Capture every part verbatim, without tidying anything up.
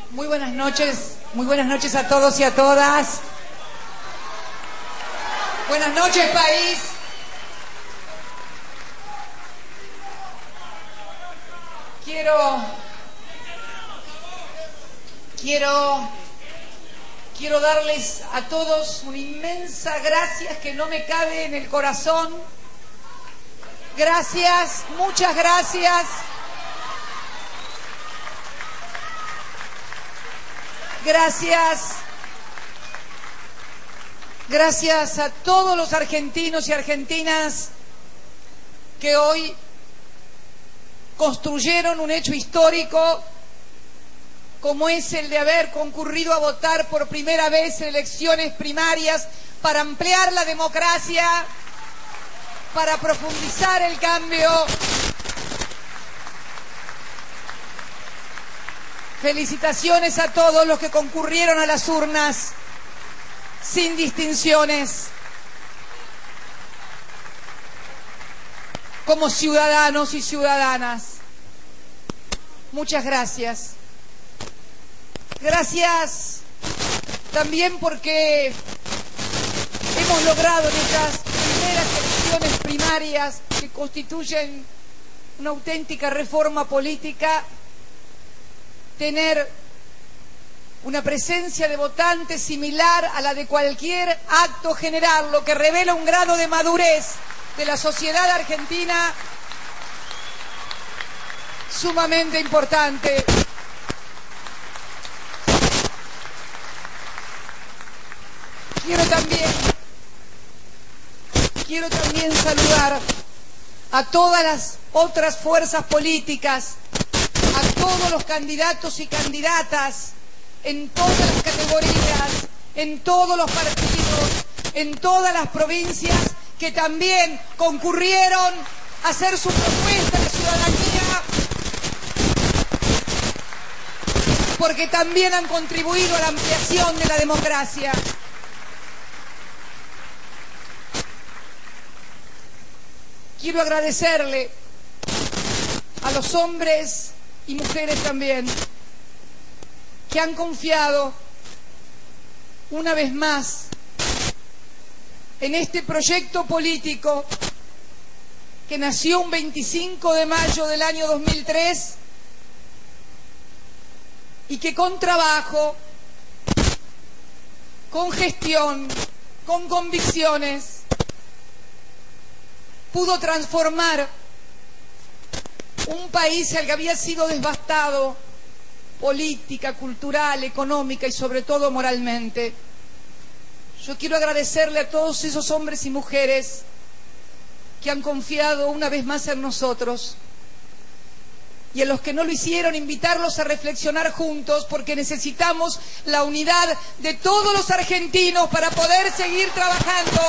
Muy buenas noches, muy buenas noches a todos y a todas. Buenas noches, país. Quiero, quiero, quiero darles a todos una inmensa gracias que no me cabe en el corazón. Gracias, muchas gracias. Gracias. Gracias a todos los argentinos y argentinas que hoy construyeron un hecho histórico como es el de haber concurrido a votar por primera vez en elecciones primarias para ampliar la democracia, para profundizar el cambio. Felicitaciones a todos los que concurrieron a las urnas sin distinciones, como ciudadanos y ciudadanas. Muchas gracias. Gracias también porque hemos logrado en estas primeras elecciones primarias que constituyen una auténtica reforma política tener una presencia de votantes similar a la de cualquier acto general, lo que revela un grado de madurez de la sociedad argentina sumamente importante. Quiero también, quiero también saludar a todas las otras fuerzas políticas, a todos los candidatos y candidatas en todas las categorías, en todos los partidos, en todas las provincias que también concurrieron a hacer su propuesta de ciudadanía, porque también han contribuido a la ampliación de la democracia. Quiero agradecerle a los hombres y mujeres también que han confiado una vez más en este proyecto político que nació un veinticinco de mayo del año dos mil tres y que con trabajo, con gestión, con convicciones, pudo transformar un país al que había sido devastado política, cultural, económica y sobre todo moralmente. Yo quiero agradecerle a todos esos hombres y mujeres que han confiado una vez más en nosotros y a los que no lo hicieron, invitarlos a reflexionar juntos porque necesitamos la unidad de todos los argentinos para poder seguir trabajando.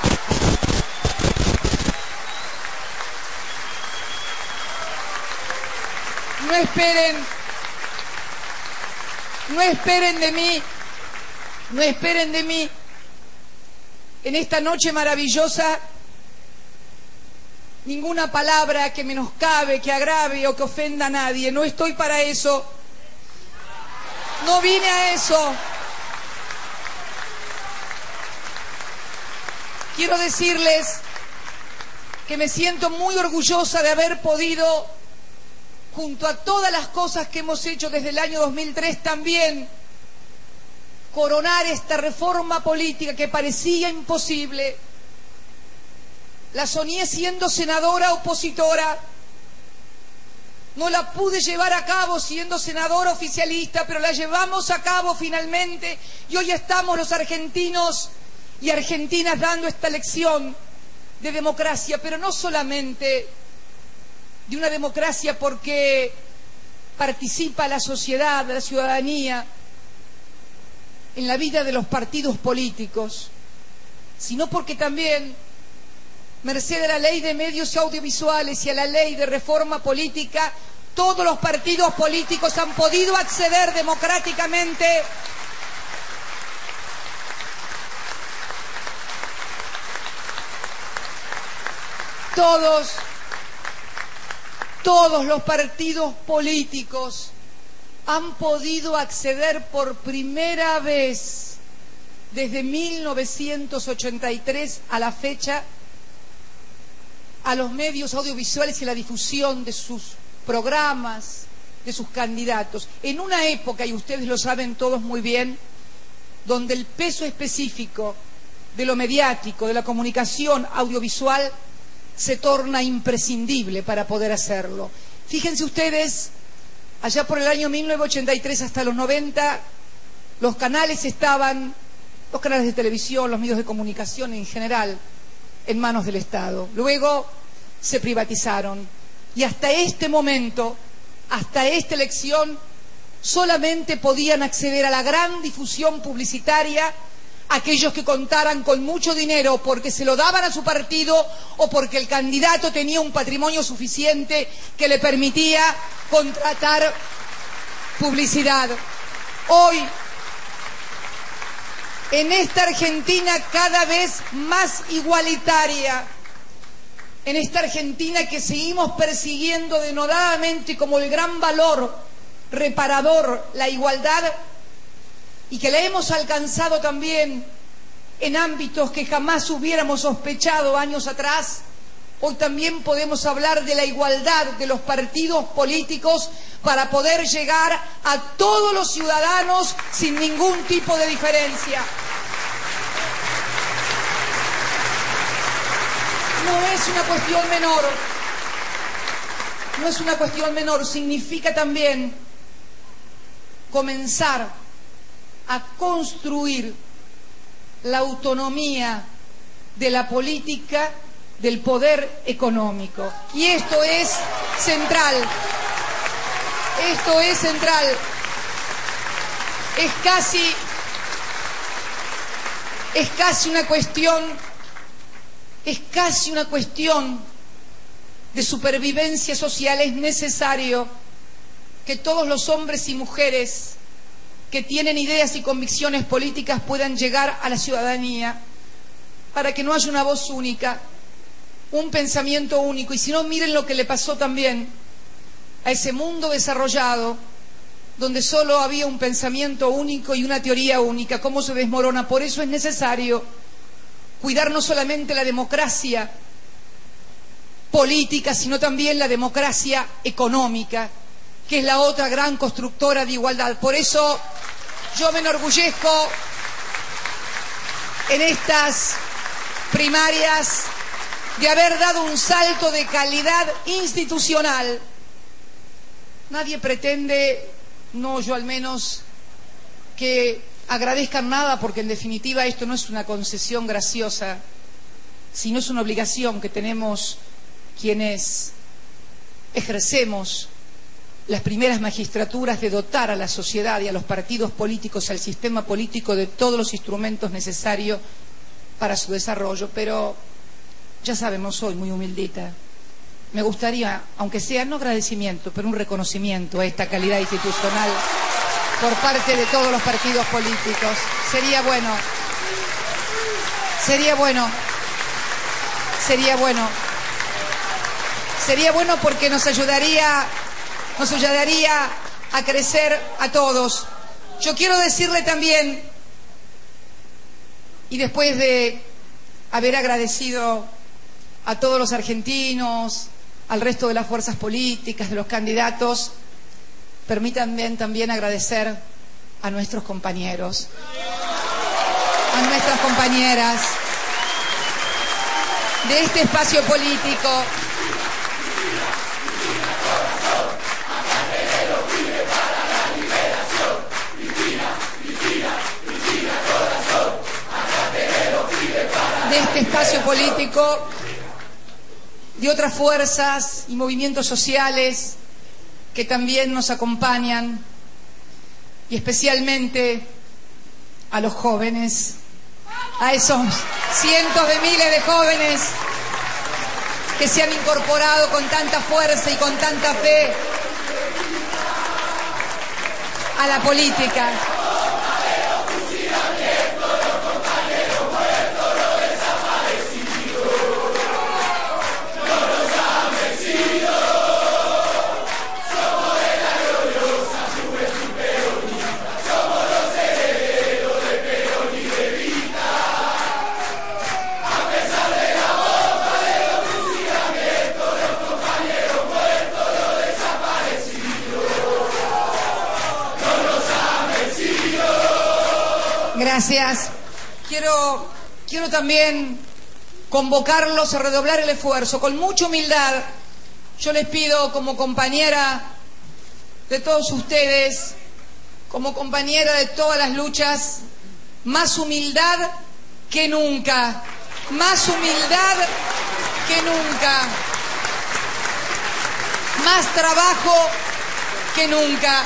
No esperen, no esperen de mí, no esperen de mí en esta noche maravillosa ninguna palabra que menoscabe, que agrave o que ofenda a nadie. No estoy para eso. No vine a eso. Quiero decirles que me siento muy orgullosa de haber podido, junto a todas las cosas que hemos hecho desde el año dos mil tres, también coronar esta reforma política que parecía imposible. La soñé siendo senadora opositora, no la pude llevar a cabo siendo senadora oficialista, pero la llevamos a cabo finalmente y hoy estamos los argentinos y argentinas dando esta lección de democracia, pero no solamente de una democracia porque participa la sociedad, la ciudadanía en la vida de los partidos políticos, sino porque también, merced a la ley de medios audiovisuales y a la ley de reforma política, todos los partidos políticos han podido acceder democráticamente todos Todos los partidos políticos han podido acceder por primera vez desde mil novecientos ochenta y tres a la fecha a los medios audiovisuales y la difusión de sus programas, de sus candidatos, en una época, y ustedes lo saben todos muy bien, donde el peso específico de lo mediático, de la comunicación audiovisual, se torna imprescindible para poder hacerlo. Fíjense ustedes, allá por el año mil novecientos ochenta y tres hasta los noventa, los canales estaban, los canales de televisión, los medios de comunicación en general, en manos del Estado. Luego se privatizaron y hasta este momento, hasta esta elección, solamente podían acceder a la gran difusión publicitaria aquellos que contaran con mucho dinero porque se lo daban a su partido o porque el candidato tenía un patrimonio suficiente que le permitía contratar publicidad. Hoy, en esta Argentina cada vez más igualitaria, en esta Argentina que seguimos persiguiendo denodadamente como el gran valor reparador, la igualdad, y que la hemos alcanzado también en ámbitos que jamás hubiéramos sospechado años atrás, hoy también podemos hablar de la igualdad de los partidos políticos para poder llegar a todos los ciudadanos sin ningún tipo de diferencia. No es una cuestión menor, no es una cuestión menor, significa también comenzar a construir la autonomía de la política del poder económico. Y esto es central, esto es central, es casi, es casi una cuestión, es casi una cuestión de supervivencia social. Es necesario que todos los hombres y mujeres que tienen ideas y convicciones políticas puedan llegar a la ciudadanía para que no haya una voz única, un pensamiento único. Y si no, miren lo que le pasó también a ese mundo desarrollado donde solo había un pensamiento único y una teoría única, cómo se desmorona. Por eso es necesario cuidar no solamente la democracia política, sino también la democracia económica, que es la otra gran constructora de igualdad. Por eso yo me enorgullezco en estas primarias de haber dado un salto de calidad institucional. Nadie pretende, no yo al menos, que agradezcan nada, porque en definitiva esto no es una concesión graciosa, sino es una obligación que tenemos quienes ejercemos las primeras magistraturas, de dotar a la sociedad y a los partidos políticos, al sistema político, de todos los instrumentos necesarios para su desarrollo. Pero ya saben, no soy muy humildita. Me gustaría, aunque sea no agradecimiento, pero un reconocimiento a esta calidad institucional por parte de todos los partidos políticos. Sería bueno, sería bueno, sería bueno, sería bueno porque nos ayudaría nos ayudaría a crecer a todos. Yo quiero decirle también, y después de haber agradecido a todos los argentinos, al resto de las fuerzas políticas, de los candidatos, permítanme también agradecer a nuestros compañeros, a nuestras compañeras de este espacio político. De este espacio político, de otras fuerzas y movimientos sociales que también nos acompañan, y especialmente a los jóvenes, a esos cientos de miles de jóvenes que se han incorporado con tanta fuerza y con tanta fe a la política. Gracias. Quiero, quiero también convocarlos a redoblar el esfuerzo. Con mucha humildad, yo les pido como compañera de todos ustedes, como compañera de todas las luchas, más humildad que nunca, más humildad que nunca, más trabajo que nunca.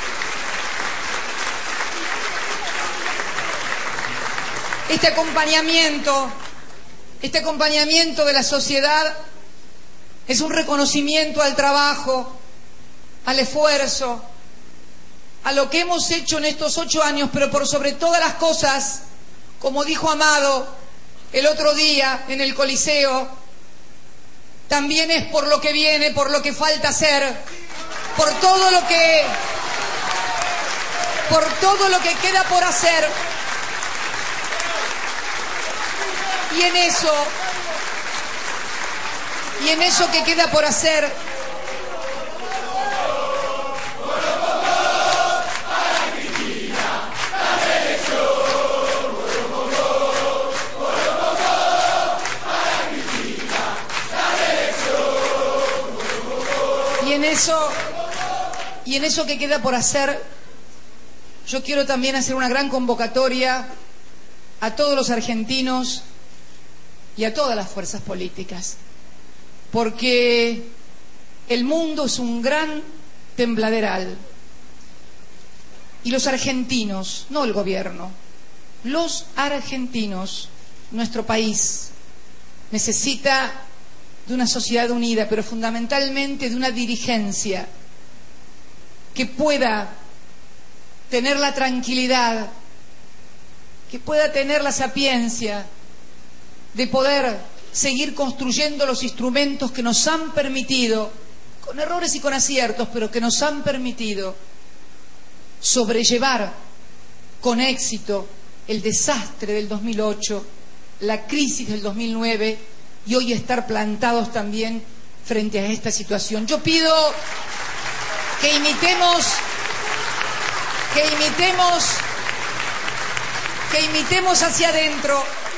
Este acompañamiento, este acompañamiento de la sociedad es un reconocimiento al trabajo, al esfuerzo, a lo que hemos hecho en estos ocho años, pero por sobre todas las cosas, como dijo Amado el otro día en el Coliseo, también es por lo que viene, por lo que falta hacer, por todo lo que, por todo lo que queda por hacer. Y en eso, y en eso que queda por hacer, y en eso, y en eso que queda por hacer, yo quiero también hacer una gran convocatoria a todos los argentinos y a todas las fuerzas políticas, porque el mundo es un gran tembladeral y los argentinos, no el gobierno, los argentinos, nuestro país, necesita de una sociedad unida, pero fundamentalmente de una dirigencia que pueda tener la tranquilidad, que pueda tener la sapiencia de poder seguir construyendo los instrumentos que nos han permitido, con errores y con aciertos, pero que nos han permitido sobrellevar con éxito el desastre del dos mil ocho, la crisis del dos mil nueve y hoy estar plantados también frente a esta situación. Yo pido que imitemos, que imitemos, que imitemos hacia adentro,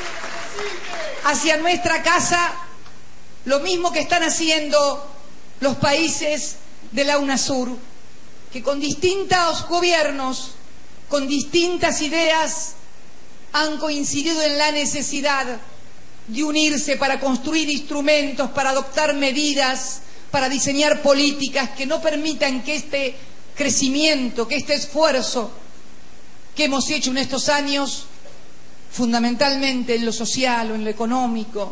hacia nuestra casa, lo mismo que están haciendo los países de la UNASUR, que con distintos gobiernos, con distintas ideas, han coincidido en la necesidad de unirse para construir instrumentos, para adoptar medidas, para diseñar políticas que no permitan que este crecimiento, que este esfuerzo que hemos hecho en estos años, fundamentalmente en lo social o en lo económico,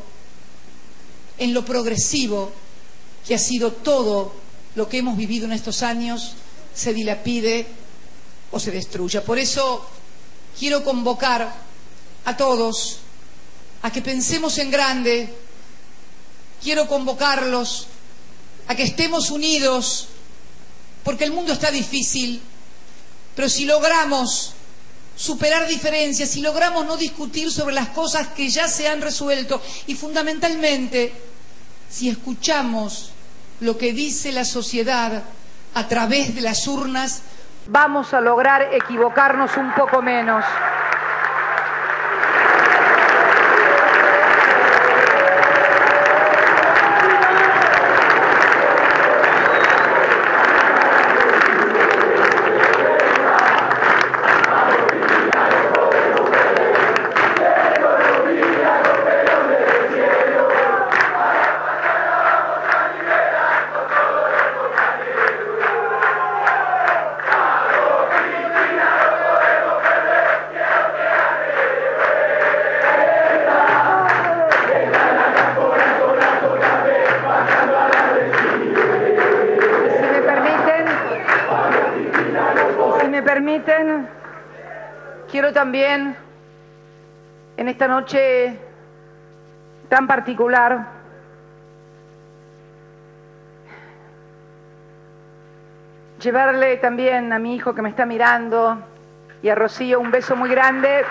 en lo progresivo, que ha sido todo lo que hemos vivido en estos años, se dilapide o se destruya. Por eso quiero convocar a todos a que pensemos en grande, quiero convocarlos a que estemos unidos, porque el mundo está difícil, pero si logramos superar diferencias, si logramos no discutir sobre las cosas que ya se han resuelto y fundamentalmente si escuchamos lo que dice la sociedad a través de las urnas, vamos a lograr equivocarnos un poco menos. Quiero también, en esta noche tan particular, llevarle también a mi hijo que me está mirando y a Rocío un beso muy grande.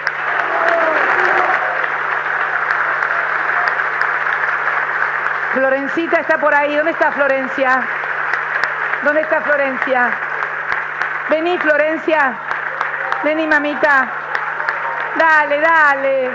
Florencita está por ahí. ¿Dónde está Florencia? ¿Dónde está Florencia? Vení, Florencia. Vení, mamita. Dale, dale.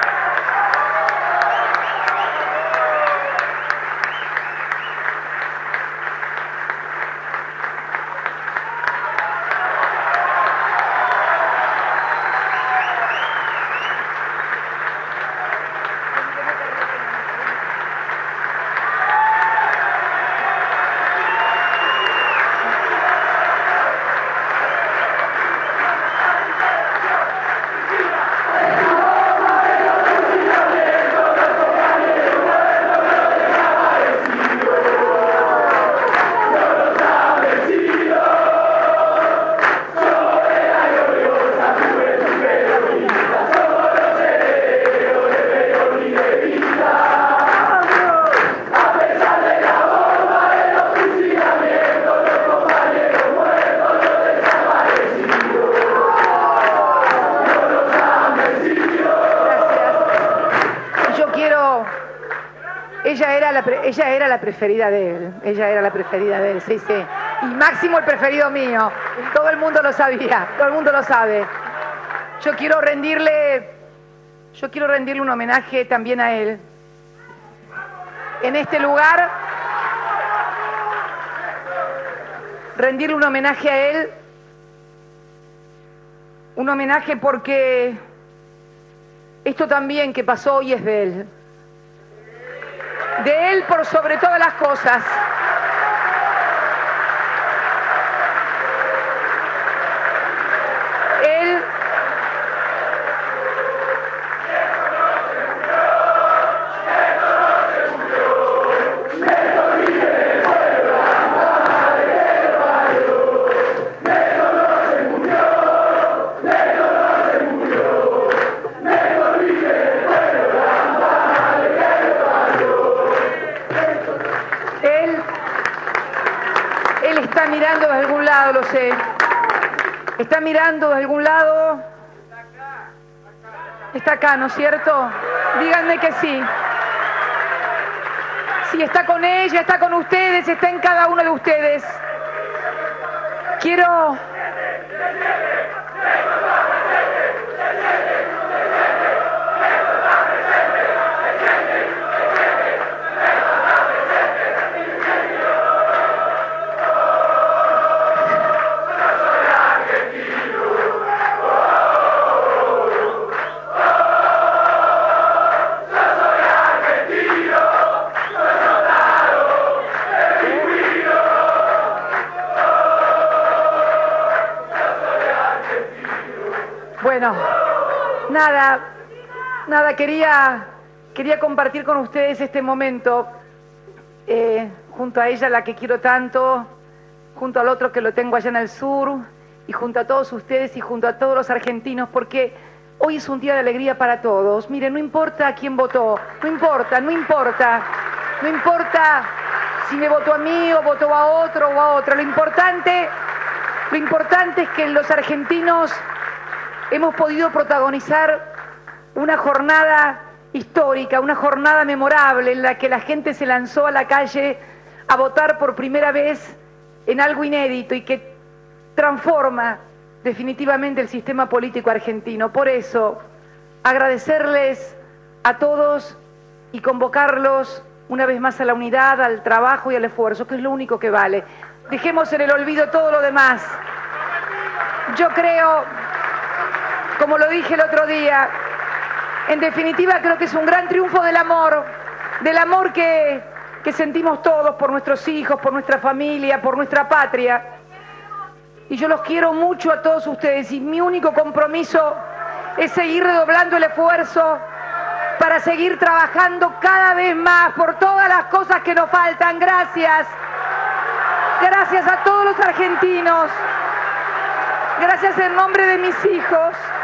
Ella era, la pre ella era la preferida de él, ella era la preferida de él, sí, sí. Y Máximo el preferido mío, todo el mundo lo sabía, todo el mundo lo sabe. Yo quiero rendirle, yo quiero rendirle un homenaje también a él. En este lugar, rendirle un homenaje a él, un homenaje porque esto también que pasó hoy es de él. De él por sobre todas las cosas. Él está mirando de algún lado, lo sé. Está mirando de algún lado. Está acá, ¿no es cierto? Díganme que sí. Sí, está con ella, está con ustedes, está en cada uno de ustedes. Quiero... Bueno, nada, nada, quería, quería compartir con ustedes este momento, eh, junto a ella, la que quiero tanto, junto al otro que lo tengo allá en el sur, y junto a todos ustedes y junto a todos los argentinos, porque hoy es un día de alegría para todos. Miren, no importa quién votó, no importa, no importa, no importa si me votó a mí o votó a otro o a otro, lo importante, lo importante es que los argentinos hemos podido protagonizar una jornada histórica, una jornada memorable en la que la gente se lanzó a la calle a votar por primera vez en algo inédito y que transforma definitivamente el sistema político argentino. Por eso, agradecerles a todos y convocarlos una vez más a la unidad, al trabajo y al esfuerzo, que es lo único que vale. Dejemos en el olvido todo lo demás. Yo creo... Como lo dije el otro día, en definitiva creo que es un gran triunfo del amor, del amor que, que sentimos todos por nuestros hijos, por nuestra familia, por nuestra patria. Y yo los quiero mucho a todos ustedes y mi único compromiso es seguir redoblando el esfuerzo para seguir trabajando cada vez más por todas las cosas que nos faltan. Gracias. Gracias a todos los argentinos. Gracias en nombre de mis hijos.